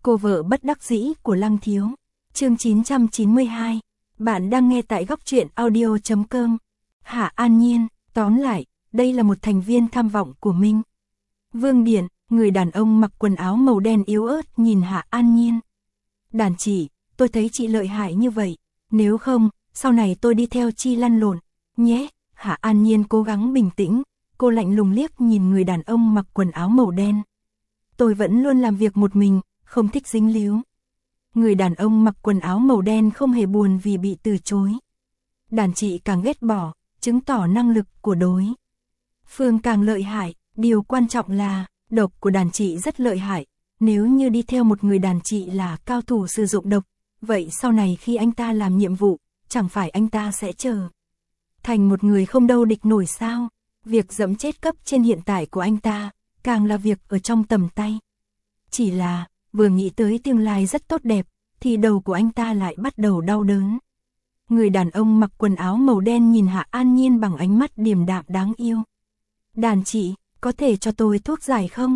Cô vợ bất đắc dĩ của Lăng Thiếu. Chương 992. Bạn đang nghe tại góc truyện audio.com. Hạ An Nhiên, tóm lại, đây là một thành viên tham vọng của Minh Vương Điện, người đàn ông mặc quần áo màu đen yếu ớt nhìn Hạ An Nhiên. Đàn chị, tôi thấy chị lợi hại như vậy, nếu không, sau này tôi đi theo chi lăn lộn, nhé. Hạ An Nhiên cố gắng bình tĩnh, cô lạnh lùng liếc nhìn người đàn ông mặc quần áo màu đen. Tôi vẫn luôn làm việc một mình, không thích dính líu. Người đàn ông mặc quần áo màu đen không hề buồn vì bị từ chối. Đàn chị càng ghét bỏ, chứng tỏ năng lực của đối phương càng lợi hại, điều quan trọng là, độc của đàn chị rất lợi hại. Nếu như đi theo một người đàn chị là cao thủ sử dụng độc, vậy sau này khi anh ta làm nhiệm vụ, chẳng phải anh ta sẽ trở thành một người không đâu địch nổi sao? Việc dẫm chết cấp trên hiện tại của anh ta, càng là việc ở trong tầm tay. Chỉ là, vừa nghĩ tới tương lai rất tốt đẹp, thì đầu của anh ta lại bắt đầu đau đớn. Người đàn ông mặc quần áo màu đen nhìn Hạ An Nhiên bằng ánh mắt điềm đạm đáng yêu. Đàn chị, có thể cho tôi thuốc giải không?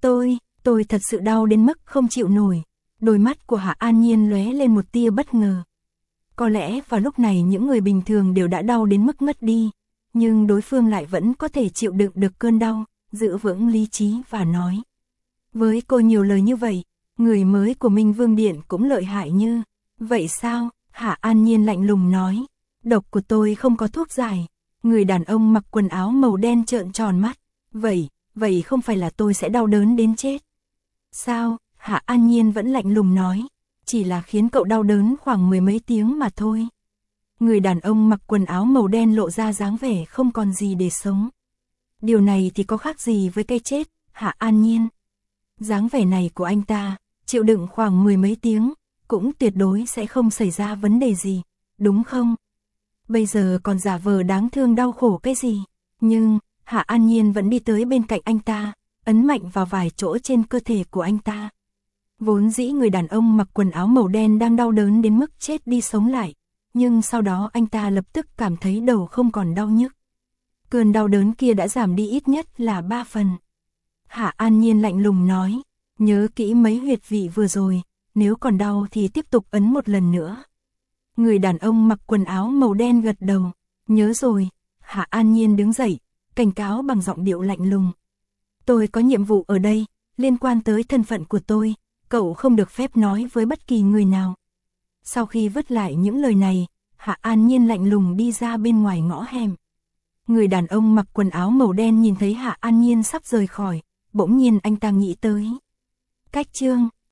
Tôi thật sự đau đến mức không chịu nổi. Đôi mắt của Hạ An Nhiên lóe lên một tia bất ngờ. Có lẽ vào lúc này những người bình thường đều đã đau đến mức ngất đi, nhưng đối phương lại vẫn có thể chịu đựng được cơn đau, giữ vững lý trí và nói. Với cô nhiều lời như vậy, người mới của Minh Vương Điện cũng lợi hại như vậy sao? Hạ An Nhiên lạnh lùng nói. Độc của tôi không có thuốc giải. Người đàn ông mặc quần áo màu đen trợn tròn mắt. Vậy không phải là tôi sẽ đau đớn đến chết. Sao? Hạ An Nhiên vẫn lạnh lùng nói. Chỉ là khiến cậu đau đớn khoảng mười mấy tiếng mà thôi. Người đàn ông mặc quần áo màu đen lộ ra dáng vẻ không còn gì để sống. Điều này thì có khác gì với cái chết, Hạ An Nhiên? Dáng vẻ này của anh ta, chịu đựng khoảng mười mấy tiếng, cũng tuyệt đối sẽ không xảy ra vấn đề gì, đúng không? Bây giờ còn giả vờ đáng thương đau khổ cái gì? Nhưng, Hạ An Nhiên vẫn đi tới bên cạnh anh ta, ấn mạnh vào vài chỗ trên cơ thể của anh ta. Vốn dĩ người đàn ông mặc quần áo màu đen đang đau đớn đến mức chết đi sống lại, nhưng sau đó anh ta lập tức cảm thấy đầu không còn đau nhức. Cơn đau đớn kia đã giảm đi ít nhất là 3 phần. Hạ An Nhiên lạnh lùng nói, nhớ kỹ mấy huyệt vị vừa rồi, nếu còn đau thì tiếp tục ấn một lần nữa. Người đàn ông mặc quần áo màu đen gật đầu, nhớ rồi. Hạ An Nhiên đứng dậy, cảnh cáo bằng giọng điệu lạnh lùng. Tôi có nhiệm vụ ở đây, liên quan tới thân phận của tôi, cậu không được phép nói với bất kỳ người nào. Sau khi vứt lại những lời này, Hạ An Nhiên lạnh lùng đi ra bên ngoài ngõ hẻm. Người đàn ông mặc quần áo màu đen nhìn thấy Hạ An Nhiên sắp rời khỏi, bỗng nhiên anh ta nghĩ tới cách chương